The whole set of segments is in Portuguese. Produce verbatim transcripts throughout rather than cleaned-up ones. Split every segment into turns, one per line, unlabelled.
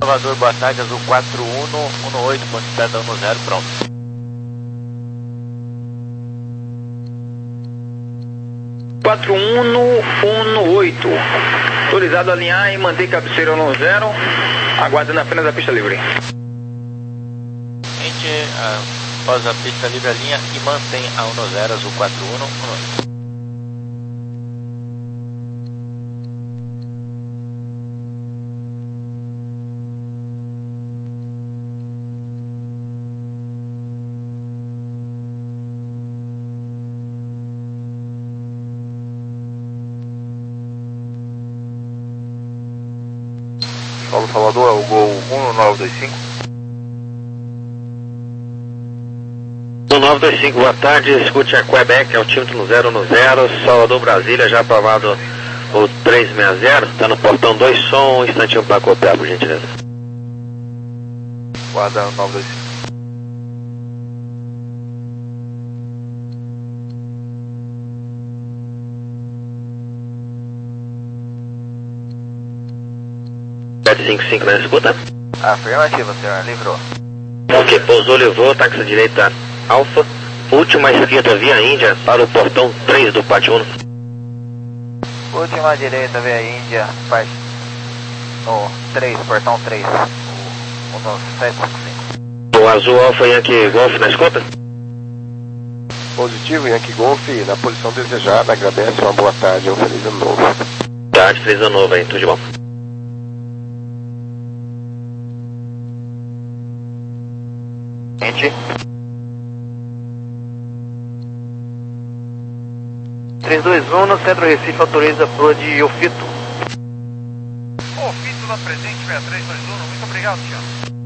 Salvador, boa tarde, Azul quatro um um oito, ponto de um zero, pronto.
quatro um um oito, autorizado a alinhar e manter cabeceira no zero, aguardando apenas a pista livre.
Gente, após a pista livre, alinha e mantém a um zero, Azul quatro um um oito.
Paulo Salvador, é o Gol um nove dois cinco.
um nove dois cinco, boa tarde, escute a Quebec, altímetro no zero no zero, Salvador, Brasília, já aprovado o três seis zero, está no portão dois, som, um instantinho para copiar, por gentileza.
Guarda um nove dois cinco.
sete cinco cinco na escuta.
Afirmativo, senhor, livrou.
Ok, pousou, livrou, táxi direita Alfa, última esquerda via Índia para o portão três do pátio um.
Última direita via Índia, parte no três, portão três, o, o no sete cinco cinco.
O Azul Alfa Yankee Golf na escuta.
Positivo, Yankee Golf, na posição desejada, agradece, uma boa tarde, um feliz ano novo.
Tarde, feliz ano novo aí, tudo de bom.
Gente. três dois um no Centro Recife autoriza pro de Ofito.
Ofito na presente, seis três dois um, muito obrigado, senhor.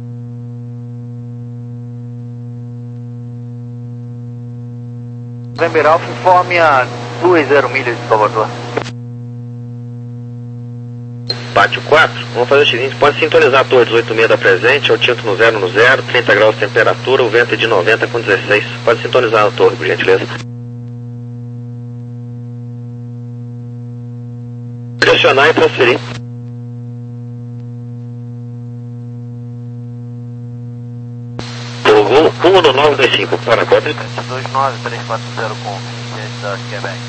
November Alpha informe a duas zero milhas de Salvador.
Pátio quatro, vamos fazer o seguinte, pode sintonizar a torre dezoito seis da presente, altímetro no zero no zero, trinta graus de temperatura, o vento é de noventa com dezesseis. Pode sintonizar a torre, por gentileza. Pressionar e transferir. O Gol um no nove dois cinco, para a cota.
dois nove três quatro zero com o da Quebec.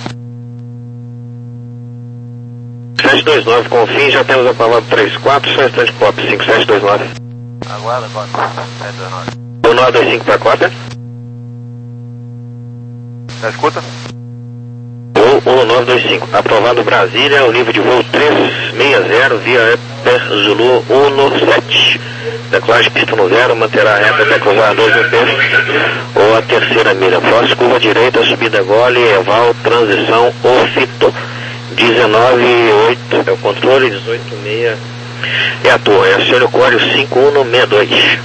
sete dois nove com o fim, já temos aprovado três quatro, só instante pop, cinco sete dois nove.
Aguarda, cota, sete dois nove.
um nove dois cinco para a cota.
Já escuta?
Voo um nove dois cinco, aprovado Brasília, o nível de voo três seis zero via Eper Zulu um sete. Decolagem pista no zero, manterá a reta até cruzar dois mil pés ou a terceira milha. Próxima curva direita, subida gole, eval, transição, Ofito. dezenove oito é o controle, dezoito seis é a torre, acione o código cinco um seis dois.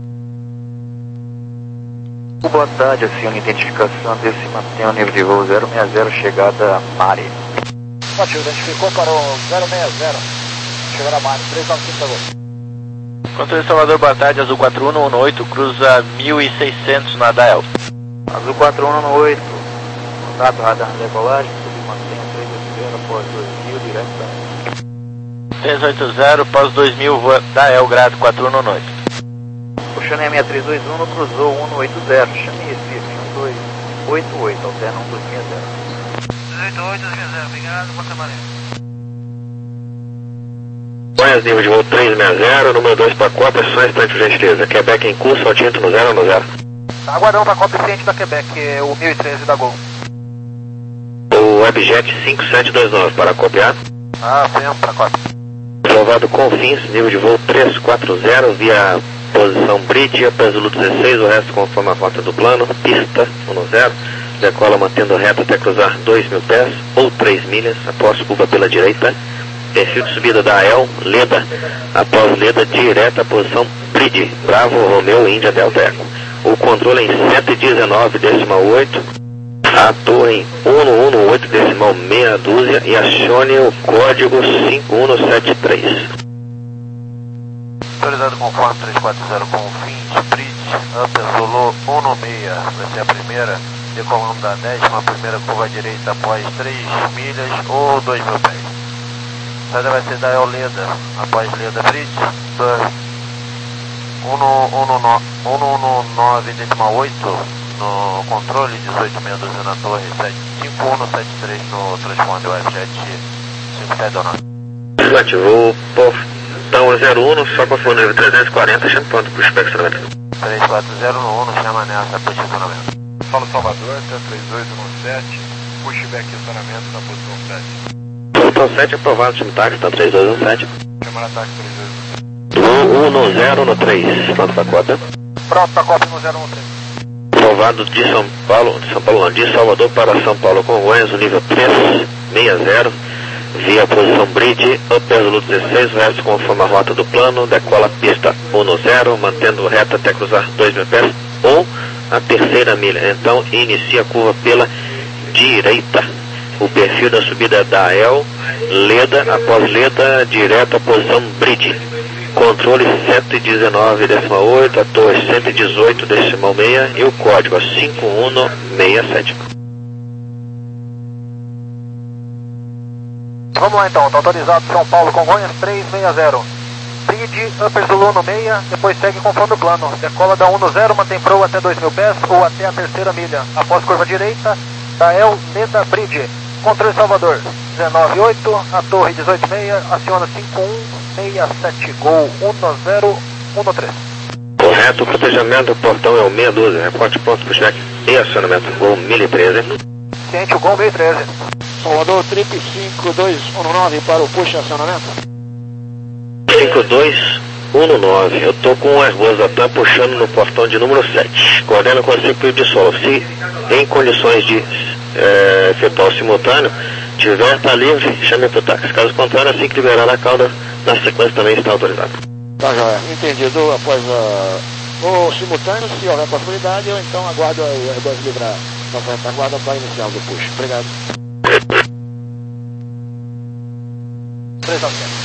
Boa tarde, acione identificação desse mantém o nível de voo zero seis zero, chegada Mari.
Ótimo, identificou para o zero seis zero, chegada Mari, três nove cinco, por favor.
Controle de Salvador, boa tarde, Azul quatro um um oito, cruza mil e seiscentos na Dael.
Azul quatro um um oito, contato radar na decolagem, submantém três oito zero, após dois mil, direto da
três oito zero, pós dois mil, Dael, grado quatro um um oito.
Puxando a seis três dois um, no cruzou um oito zero, chame Recife, um dois oito oito, alterna um dois seis zero.
dezoito oito dois zero, obrigado, boa trabalho.
Goiás, nível de voo três seis zero, número dois para cota, só instante por gentileza. Quebec em curso, altímetro no zero no zero.
Aguardamos a cópia ciente da Quebec, é o mil e treze da Gol.
O Webjet cinco sete dois nove, para copiar.
Ah, sempre para a cópia.
Aprovado com fins, nível de voo três quatro zero, via posição Bridge, Zulu dezesseis, o resto conforme a rota do plano, pista um zero, decola mantendo reta até cruzar dois mil pés ou três milhas, após curva pela direita, perfil de subida da A E L, Leda, após Leda, direta, posição Bridge, Bravo, Romeo, Índia, Delta Eco. O controle em cento e dezenove decimal oito, a torre em um um oito decimal meia dúzia e acione o código cinco um sete três.
Autorizado conforme três quatro zero com fins, Bridge, Upper Zulu um seis, vai ser a primeira, decolando da décima, primeira curva direita após três milhas ou dois mil pés. A saída vai ser da El Leda, após Leda Bridge, um um nove decimal oito no controle, dezoito meia dúzia na torre, cinco um sete três no transponder F jet cinco sete nove.
Ativou o portão zero um, só com o nível trezentos e quarenta, chama ponto para o inspecionamento.
três quatro zero no um, chama nessa para estacionamento.
Paulo Salvador, três dois um sete, pushback estacionamento na posição sete.
Posição sete aprovado, time táxi, tá três dois um sete.
Chamar ataque três dois um sete.
um no zero no três, pronto para a cota.
Pronto para a cota no zero um três.
Aprovado de São Paulo, de São Paulo não, de Salvador para São Paulo Congonhas, o nível três sessenta, via posição bridge, up Resoluto dezesseis, o resto conforme a rota do plano, decola pista um no zero, mantendo reta até cruzar dois mil pés, ou a terceira milha, então inicia a curva pela direita. O perfil da subida é da A E L, Leda, após Leda, direto à posição bridge. Controle cento e dezenove decimal oito, a torre cento e dezoito decimal seis e o código cinco um seis sete.
Vamos lá então, tá autorizado São Paulo Congonhas três seis zero. Bridge, upper Zulu no meia, depois segue conforme o plano. Decola da um no zero, mantém pro até dois mil pés ou até a terceira milha. Após curva direita, da A E L, Leda, Bridge. Controle Salvador, dezenove oito, a torre dezoito seis, aciona cinco um seis sete, gol um no zero, um no três.
Correto, o protejamento do portão é o meia dúzia, reporte ponto pushback e acionamento, gol mil e treze.
Ciente o gol mil e treze.
Salvador, trip cinco dois um nove para o push acionamento.
cinco dois um nove, eu tô com o Airbus da TAM puxando no portão de número sete, coordena com a circuito de solo. Se em condições de é, efetuar o simultâneo, tiver, tá livre, chame para o táxi. Caso contrário, assim que liberar a cauda, na sequência também está autorizado.
Tá, joia. Entendido. Após a, o simultâneo, se houver possibilidade, eu então aguardo o Airbus livrar. Então, aguardo para iniciar do push. Obrigado.
três a zero.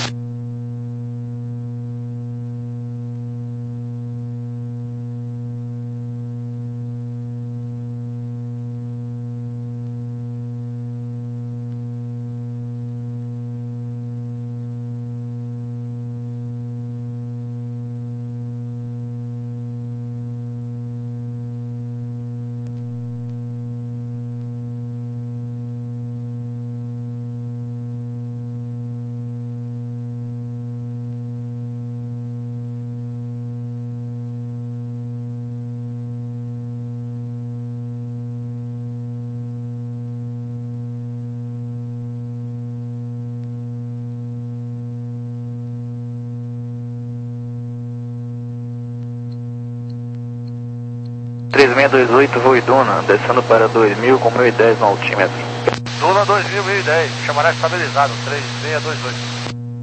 três seis dois oito, voo Iduna, descendo para dois mil com mil e dez no altímetro.
Duna dois mil, mil e dez, chamará estabilizado, três seis dois oito.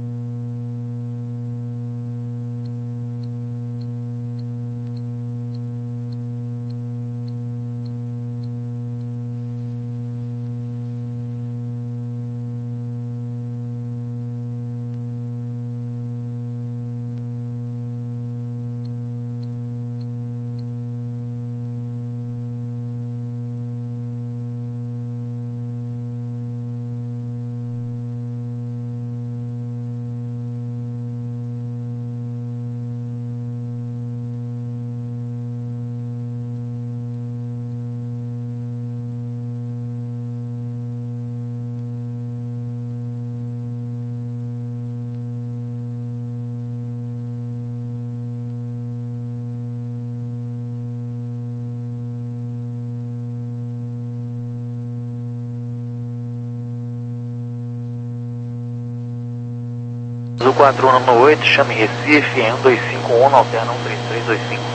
Azul quatro um no oito, chame Recife, em um dois cinco um, alterna um três três dois cinco.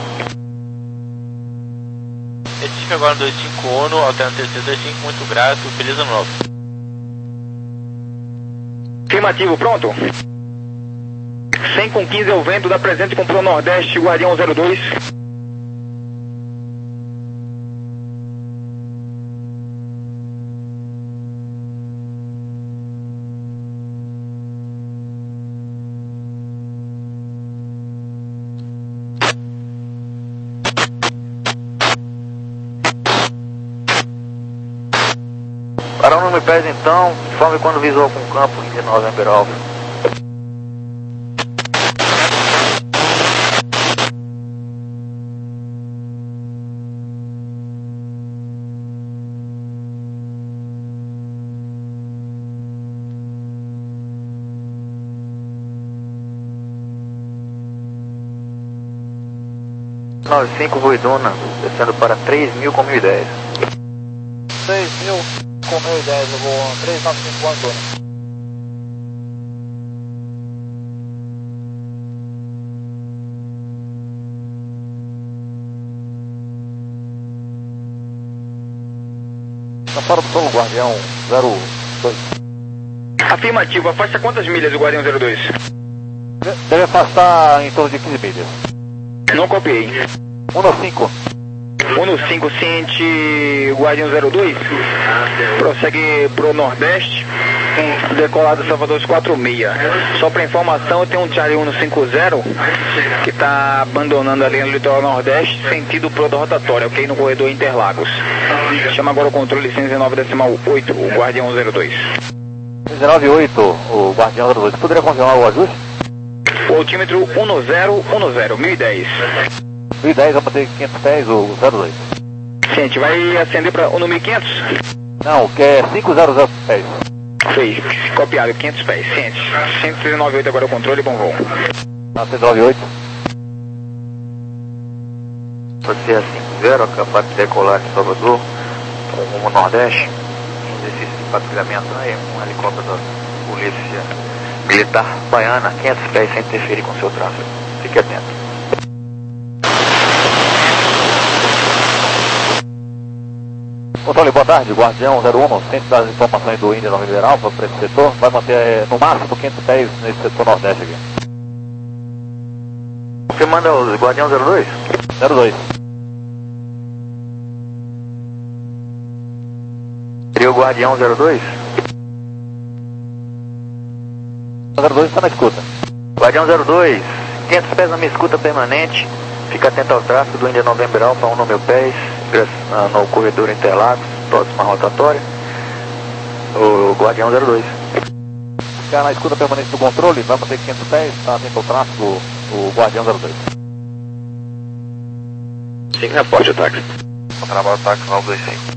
Recife agora dois cinco um, alterna três três dois cinco, muito grato, feliz ano novo.
Afirmativo, pronto. cem com quinze é o vento, da presente com Pro Nordeste, Guardião zero dois.
Para um me pés então, informe quando visual com campo de November Alpha.
nove cinco Ruiduna, descendo para três mil com mil e dez.
três mil com mil e dez, eu vou três nove cinco Antônio.
Tá fora do solo, Guardião zero dois.
Afirmativo, afasta quantas milhas o Guardião zero dois?
Deve afastar em torno de quinze milhas.
Não copiei.
um no cinco.
um no cinco, ciente Guardião zero dois. Prossegue pro Nordeste. Decolado Salvador quatro seis. Só para informação, eu tenho um Charlie um no cinco zero que está abandonando ali no litoral Nordeste, sentido pro da rotatória, ok? No corredor Interlagos. Chama agora o controle cento e dezenove decimal oito, o Guardião zero dois.
cento e dezenove oito, o Guardião zero dois. Poderia confirmar o ajuste?
O altímetro um no zero, um no zero, mil e dez.
mil e dez, vamos ter quinhentos pés, o zero dois.
Ciente, vai acender para o no mil e quinhentos?
Não, que é quinhentos pés.
Fez, copiado, quinhentos pés, ciente. cento e dezenove oito agora o controle, bom voo.
cento e dezenove oito.
Você a cinco zero, capaz de decolar de Salvador, rumo Nordeste. Exercício de patrulhamento aí, um helicóptero da Polícia Militar Baiana, quinhentos pés, sem interferir com seu tráfego. Fique atento.
Controle, boa tarde, Guardião zero um, centro das informações do Índia Nova Liberal para esse setor, vai manter no máximo quinhentos pés nesse setor Nordeste aqui.
Você manda o Guardião zero dois?
zero dois.
Seria o Guardião zero dois?
zero dois está na escuta.
Guardião zero dois, quinhentos pés na minha escuta permanente, fica atento ao tráfego do Índia Novembro Alfa, um no meu pés, no corredor Interlagos, próxima rotatória, o Guardião zero dois.
Ficar na escuta permanente do controle, vai manter quinhentos pés, está atento ao tráfego, o Guardião zero dois.
Sim, reporte o táxi.
Trabalho táxi nove dois cinco.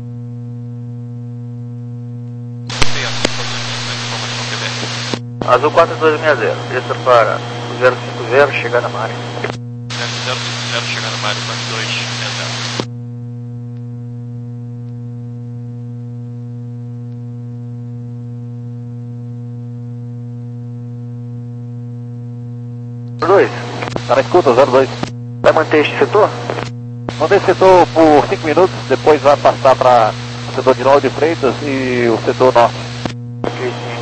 Azul quatro dois seis zero, desça para o zero cinco zero, chegada na área.
zero cinco zero, chegada na área, quatro dois seis zero.
zero dois.
Está na escuta, zero dois.
Vai manter este setor?
Manter esse setor por cinco minutos, depois vai passar para o setor de Nova de Freitas e o setor norte.
Ok, ciente.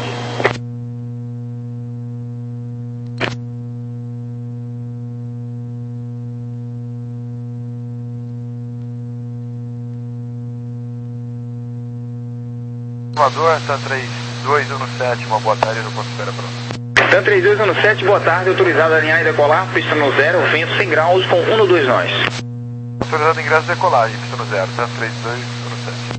Salvador, Tan três dois um sete, uma boa tarde no ponto espera pronto.
Tan três dois um sete, boa tarde, autorizado a alinhar e decolar, pista no zero, vento cem graus com um no dois nós.
Autorizado ingresso de decolagem, pista no zero, Tan três dois um sete.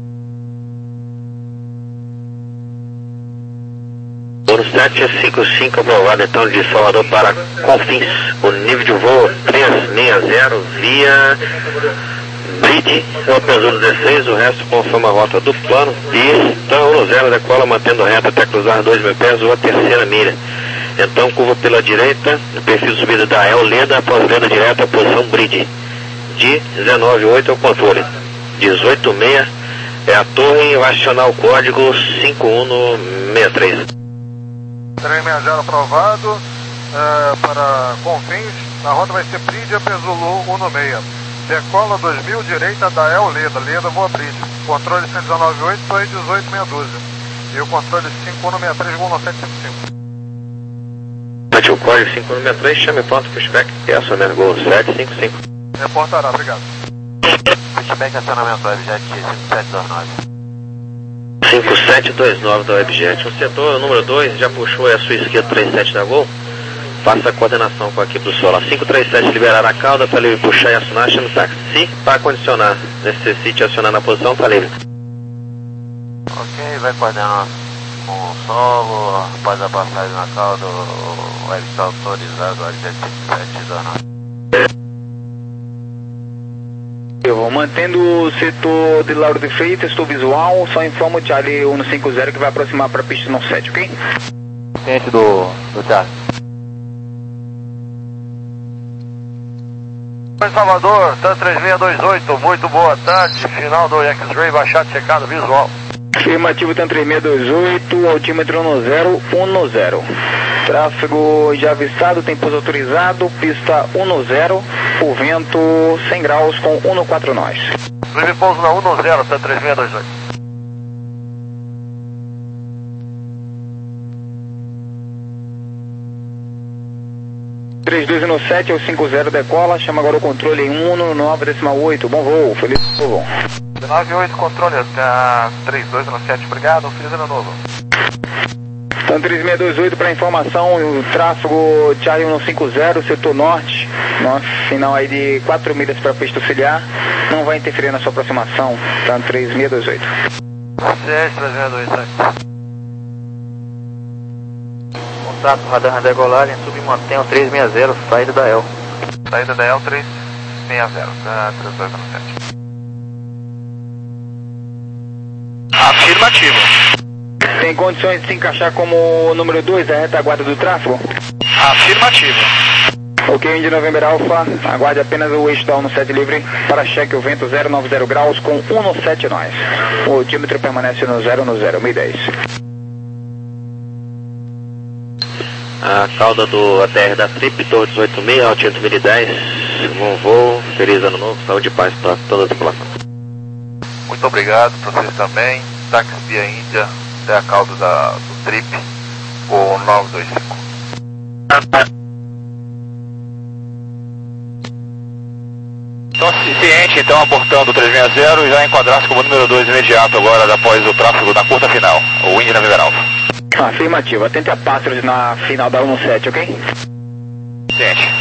Ouro sete cinco cinco, aprovado então de Salvador para Confins, o nível de voo trezentos e sessenta via Bridge, Openzul dezesseis, o resto conforme a rota do plano, pista um no zero, decola mantendo reta até cruzar dois mil pés ou a terceira milha. Então curva pela direita, perfil subida da El Leda, após lenda direta, posição Bridge, de dezenove oito é o controle, dezoito seis é a torre, vai acionar o código cinco um seis três.
três seis zero aprovado, é, para Confins, a rota vai ser Bridge, Apenzulu um no seis. Decola dois mil, direita da El Leda, Leda voa Bridge. Controle cento e dezenove oito, torre dezoito seis doze. E o controle cinco um seis três, voo no sete cinco cinco.
Mate o código cinco um seis três, chame pronto, pushback, é acionando gol sete cinco cinco.
Reportará, obrigado.
Pushback acionamento Webjet cinco sete dois nove.
cinco sete dois nove da Webjet. O setor número dois já puxou a sua esquerda trinta e sete da Gol. Faça a coordenação com a equipe do Solar. cinco três sete liberar a cauda, está livre puxar e acionar, chama o táxi. Se para condicionar, necessite acionar na posição, está livre.
Ok, vai coordenar com o solo, após a passagem na cauda, o web está autorizado, Webjet cinco sete dois nove.
Eu vou mantendo o setor de Lauro de Freitas, estou visual, só informo o Charlie um cinco zero que vai aproximar para a pista no sete, ok?
Ciente do, do Charlie.
Oi, Salvador, TAN três seis dois oito, muito boa tarde, final do X-Ray, baixado, checado, visual.
Afirmativo TAN três seis dois oito, altímetro um zero um zero. Tráfego já avistado, tem pouso autorizado, pista um zero, o vento cem graus com um quatro nós.
Livre pouso na um zero, TAN três seis dois oito.
três dois um sete, é o cinco zero decola, chama agora o controle em um nove decimal oito, bom voo, feliz ano novo.
nove oito, controle, três dois um sete, obrigado, feliz ano novo.
TAN três seis dois oito para informação, o tráfego Charlie um cinco zero, setor norte, nosso final aí de quatro milhas para pista auxiliar, não vai interferir na sua aproximação, TAN três seis dois oito.
sete três seis dois oito.
Contato, radar na decolagem, submantenha três seis zero, saída da E L.
Saída da E L três seis zero, tá, três dois um sete.
Afirmativo.
Tem condições de se encaixar como número dois, a retaguarda do tráfego?
Afirmativo.
Ok, Indy November Alpha, aguarde apenas o eixo da um sete livre para cheque o vento zero nove zero graus com um sete nós. O altímetro permanece no zero no zero, mil e dez.
A cauda do A T R da Trip, Torre dezoito mil, altímetro mil e dez, bom voo, feliz ano novo, saúde e paz para toda a tripulação.
Muito obrigado para vocês também, táxi via Índia, até a cauda da, do Trip, o nove dois cinco.
Então, ciente, então, aportando o três seis zero e já enquadrar-se como número dois imediato agora, após o tráfego da curta final, o Indy November Alpha.
Afirmativo, atente a pássaros na final da um sete, ok?
Ciente.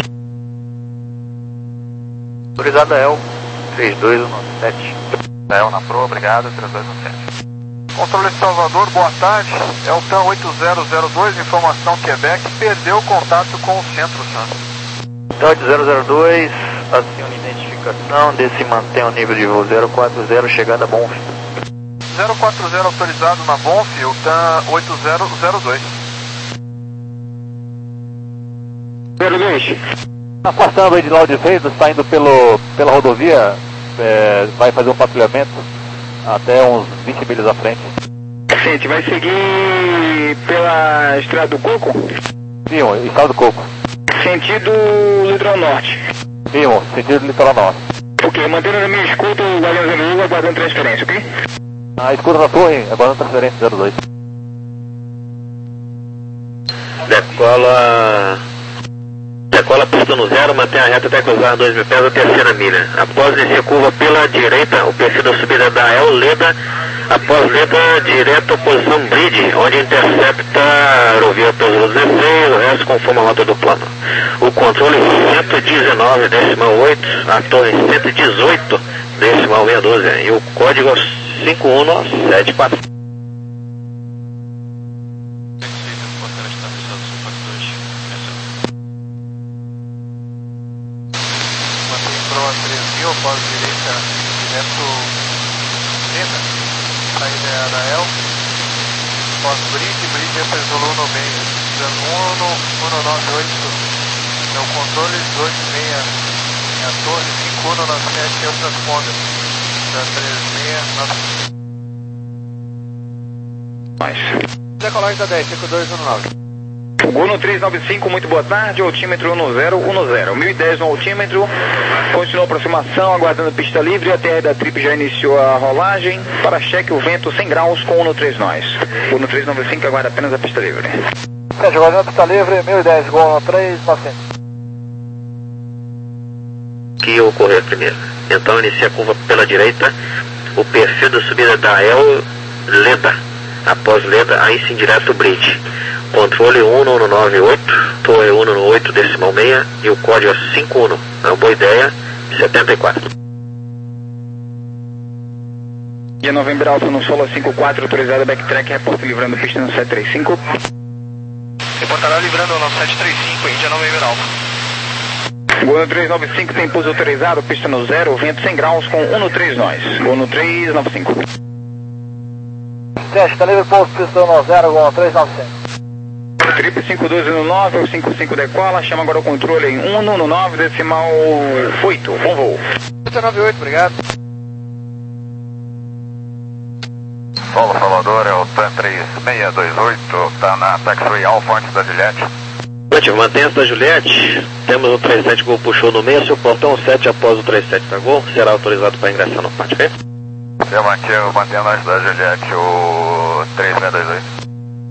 Autorizada E L, três dois um sete.
E L na proa, obrigado, três dois um sete. Controle de Salvador, boa tarde, é o TAN oito zero zero dois, informação Quebec, perdeu o contato com o centro, senhor.
TAN oito zero zero dois, acione identificação, desse mantém o nível de voo zero quatro zero, chegada bom.
zero quatro zero autorizado na Bonf, o TAN oito zero zero dois.
zero dois.
Afastando aí de Lauro de Freitas, está indo pelo, pela rodovia, é, vai fazer um patrulhamento até uns vinte milhas à frente.
Gente, vai seguir pela Estrada do Coco?
Sim, Estrada do Coco.
Sentido litoral norte.
Sim, sentido litoral norte.
Ok, mantendo na minha escuta o Guardião zero um aguardando transferência, ok?
A escuta na torre, aguardando transferência zero dois.
Decola... Decola pista no zero, mantém a reta até cruzar dois mil pés a terceira milha. Após iniciar curva pela direita, o perfil da subida da E L Leda, após Leda, direto posição Bridge, onde intercepta a aerovia Peso dezesseis, o resto conforme a rota do plano. O controle cento e dezenove decimal oito, a torre cento e dezoito decimal seiscentos e doze e o código cinco um sete quatro.
Após direita, direto Leda, saída da E L, após Bridge, Bridge é Pesolo no meio, um nove oito, é o controle dezoito seis, é a torre cinco um nove sete, eu transpondo, da três seis nove.
Decolagem da dez, cinco dois um nove.
Gono três nove cinco, muito boa tarde, altímetro um zero um zero, mil e dez no altímetro, continua a aproximação, aguardando pista livre, a T R da Trip já iniciou a rolagem, para cheque o vento cem graus com um três nós. Gono três nove cinco aguarda apenas a pista livre.
Sérgio, aguardando a pista livre, mil e dez, Gono três nove cinco.
Que ia ocorrer primeiro. Então inicia a curva pela direita, o perfil da subida da E L Leda, após Leda, aí sim direto Bridge. Controle um um nove oito, torre um um oito decimal seis e o código é cinco um. É uma boa ideia, setenta e quatro.
E a November Alpha no solo cinco quatro, autorizada backtrack, reporte livrando pista no sete três cinco.
Reportará livrando no sete três cinco, Índia November Alpha.
Gono três nove cinco tem pouso autorizado, pista no zero, vento cem graus com um três nós. Gono três nove cinco.
Sérgio, está livre pouso, pista no zero, Gono três nove cinco.
Trip cinco dois um nove, o cinco cinco decola, chama agora o controle em um um nove, decimal oito, bom voo.
oito nove oito, obrigado.
Solo Salvador, é o T A N três seis dois oito, está na taxiway Alfa antes da Juliette.
Negativo, mantenha-se da Juliette, temos o trinta e sete Gol puxou no meio, seu portão sete após o trinta e sete da Gol, será autorizado para ingressar no pátio, ok?
Eu mantenho, mantenho antes da Juliette, o três seis dois oito.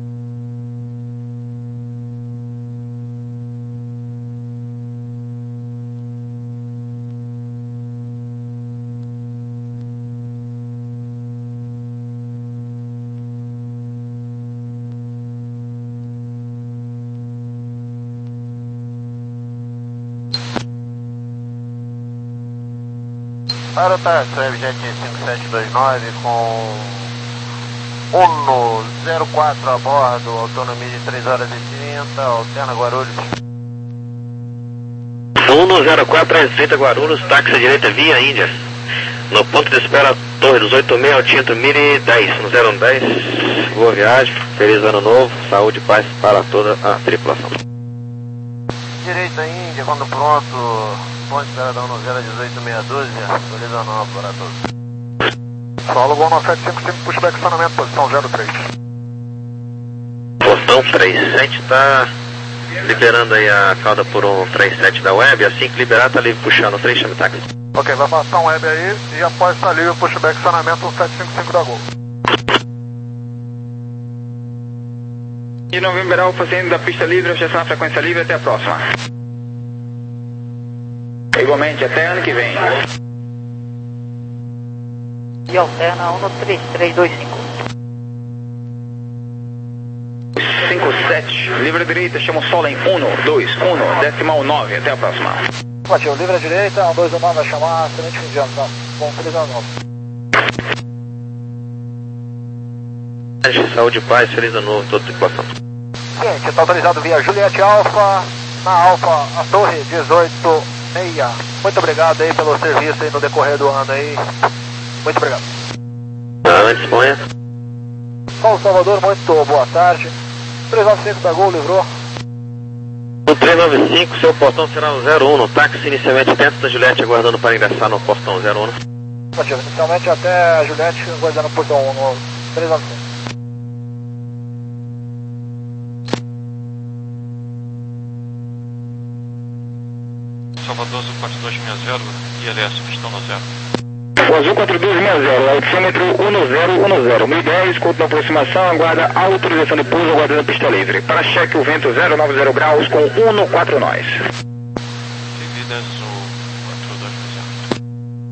Para o táxi, Jet cinco sete dois nove com Uno zero quatro a bordo, autonomia de três horas e trinta, alterna Guarulhos.
Uno zero quatro, três trinta Guarulhos, táxi à direita via Índia. No ponto de espera, Torre dos oito seis, Altinto Miri dez, no zero um dez. Boa viagem, feliz ano novo, saúde e paz para toda a tripulação.
Direita Índia, quando pronto. Ponte Esperadão no zero dezoito seis doze, feliz ano novo para todos.
Solo Gol nove sete cinco cinco, pushback estacionamento, posição zero três.
Portão trinta e sete está liberando aí a cauda por um trinta e sete da web, assim que liberar está livre puxando o três, chame táxi.
Ok, vai passar um web aí e após estar livre, pushback estacionamento um sete cinco cinco da Gol.
E não liberar o fazendo da pista livre, objeção na frequência livre, até a próxima. Igualmente, até ano que vem.
E alterna um três três dois cinco.
cinco sete, livre à direita, chama o solo em um dois um, decimal nove, até a próxima.
Batido, livre à direita, um dois um nove vai chamar, excelente fim de ano, tá? Bom, feliz ano novo.
Saúde e paz, feliz ano novo, toda a tripulação.
Seguinte, está autorizado via Juliette Alfa, na Alfa, a torre dezoito seis. Muito obrigado aí pelo serviço aí no decorrer do ano aí. Muito obrigado.
Ah, disponha.
Paulo Salvador, muito boa tarde. três nove cinco da Gol, livrou.
O três nove cinco, seu portão será o zero um, no táxi inicialmente dentro da Juliette, aguardando para ingressar no portão zero um.
Batido, inicialmente até a Juliette, aguardando o portão um no três nove cinco.
Salvador Azul quatro dois seis zero, I L S, pistão no zero.
O Azul quatro dois seis zero, altímetro um zero um zero, mil e dez, conto na aproximação, aguarda autorização de pouso, aguardando pista livre. Para cheque o vento zero nove zero graus com um quatro nós.
Vida Azul quatro dois seis zero.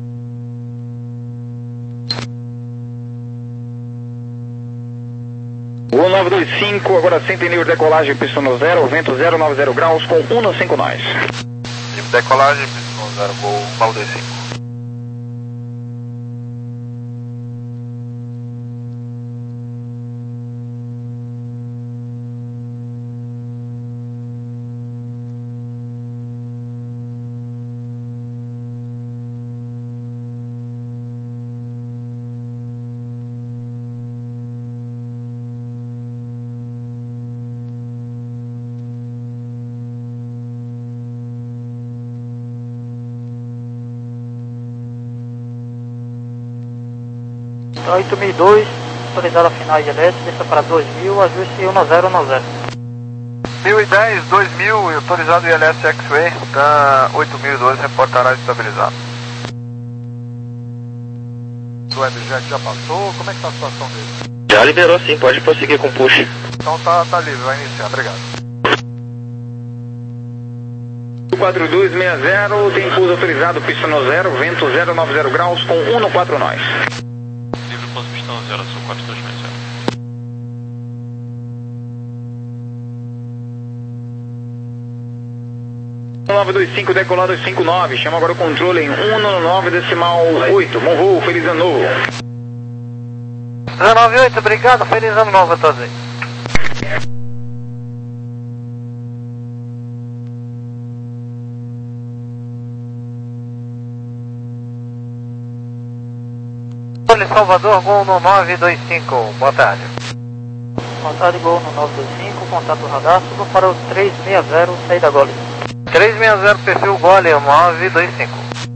um nove dois cinco, agora senta em nível de decolagem, pistão no zero, vento zero nove zero graus com um cinco nós.
Decolagem, pistão zero, Gol nove dois cinco.
oito mil e dois, autorizada final de elétrica, deixa para dois mil, ajuste um zero um zero.
mil e dez, dois mil, autorizado I L S X-Way, tá oito mil e doze, reportará estabilizado. O Webjet já passou, como é que tá a situação dele?
Já liberou sim, pode prosseguir com push.
Então tá, tá livre, vai iniciar, obrigado.
quatro dois seis zero, tem pouso autorizado, pista no zero, vento zero nove zero graus com um quatro nós.
Livre pouso pistão zero, Azul quatro dois seis zero.
um nove dois cinco, decolado cinco nove, chama agora o controle em um nove decimal oito, bom voo, feliz ano novo.
zero nove oito, obrigado, feliz ano novo a todos aí. Salvador, Gol no nove dois cinco, boa tarde.
boa tarde, Gol no nove dois cinco, contato radar, suba para o três seis zero, saída Gole.
três seis zero, perfil Gole, nove dois cinco.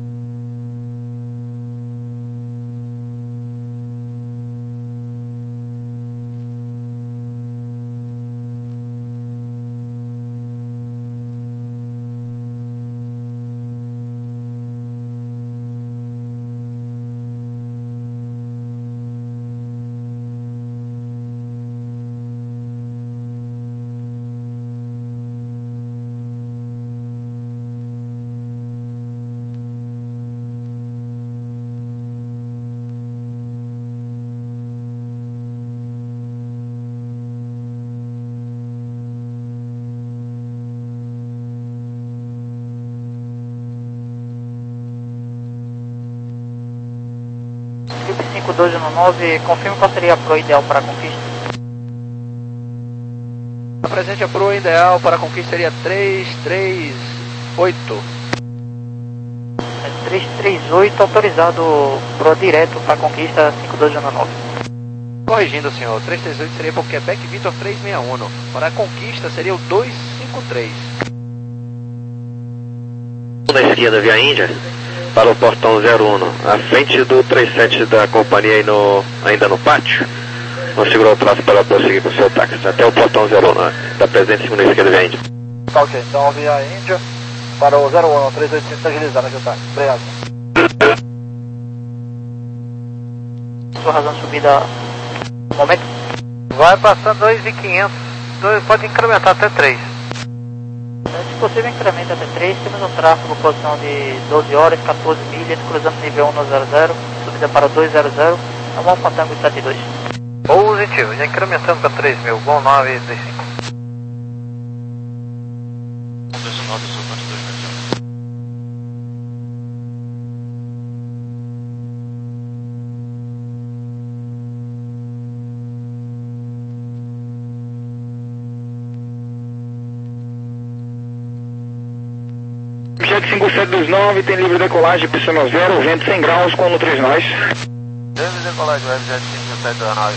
cinco dois um nove, confirme qual seria a proa ideal para a conquista.
A presente a proa ideal para a conquista seria três três oito.
É três três oito, autorizado proa direto para a conquista cinco dois um nove.
Corrigindo, senhor, três três oito seria para o Quebec Victor três seis um. Para a conquista seria o dois cinco três.
Na esquerda via Índia, para o portão zero um, à frente do três sete da companhia aí no, ainda no pátio. Não segurou o traço para prosseguir com o seu táxi, até o portão zero um, está presente segunda esquerda via Índia.
Tá ok, então via Índia, para o zero um, três oito cinco, agilizado aqui o táxi. Obrigado.
Sua razão de subida no momento?
Vai passar dois mil e quinhentos, pode incrementar até três.
Se possível, incrementa até três. Temos um tráfego, posição de doze horas, quatorze milhas, cruzando nível um zero zero, subida para dois zero zero, Amor Fantango sete dois.
Positivo, já incrementando para três mil, bom nove dois cinco.
dois nove, sou quatro dois zero.
Jet cinco sete dois nove, tem livre decolagem, pista zero, vento cem graus com no três nós.
Livre decolagem, Web Jet cinco sete dois nove.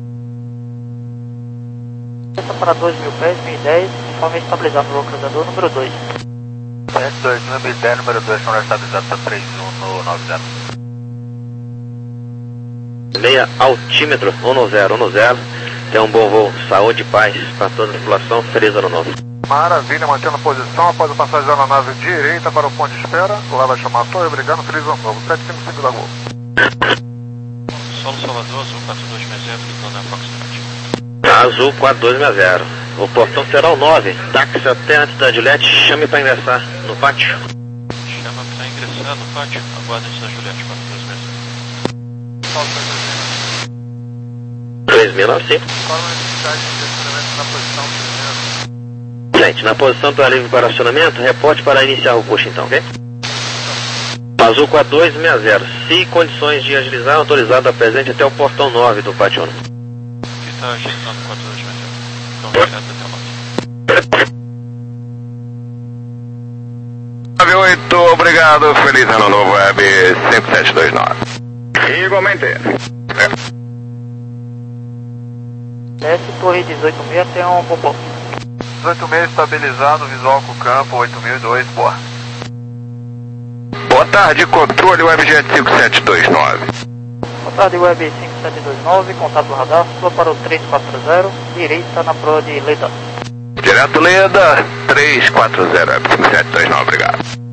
Pista para dois mil pés, mil e dez, informe estabilizado no cruzador número dois.
Jet dois mil e dez, número dois, informe estabilizado para três um no nove zero.
Meia altímetro, um zero um zero, tem um bom voo, saúde e paz para toda a população, feliz ano novo.
Maravilha, mantendo a posição após a passagem da aeronave direita para o ponto de espera. Lá vai chamar a torre, obrigado, feliz ano novo. sete cinco cinco da Gol.
Solo Salvador, Azul quatro dois seis zero, ligando a Fox
Azul quatro dois seis zero. O portão será o nove. Táxi até antes da Juliette, chame para ingressar no pátio.
Chama para ingressar no pátio, aguarda antes da Juliette quatro dois seis zero.
três mil e novecentos.
Qual a necessidade de estacionamento na posição primeiro?
Gente, na posição para livre para acionamento, reporte para iniciar o push então, ok? Azul quatro dois seis zero. Se condições de agilizar, autorizado a presente até o portão nove do pátio.
Que está agilizando quatro dois seis zero. Então, direto até o nove.
nove oito, obrigado, feliz ano novo, Web cinco sete dois nove.
Igualmente.
Desce, torre dezoito seis, tem um bom ponto.
dezoito seis estabilizado, visual com o campo, oito mil e dois, boa.
Boa tarde, controle WebJet cinco sete dois nove.
Boa tarde, Web cinco sete dois nove, contato do radar, suba para o três quatro zero, direita na proa de Leda.
Direto Leda, três quatro zero, Web cinco sete dois nove, obrigado.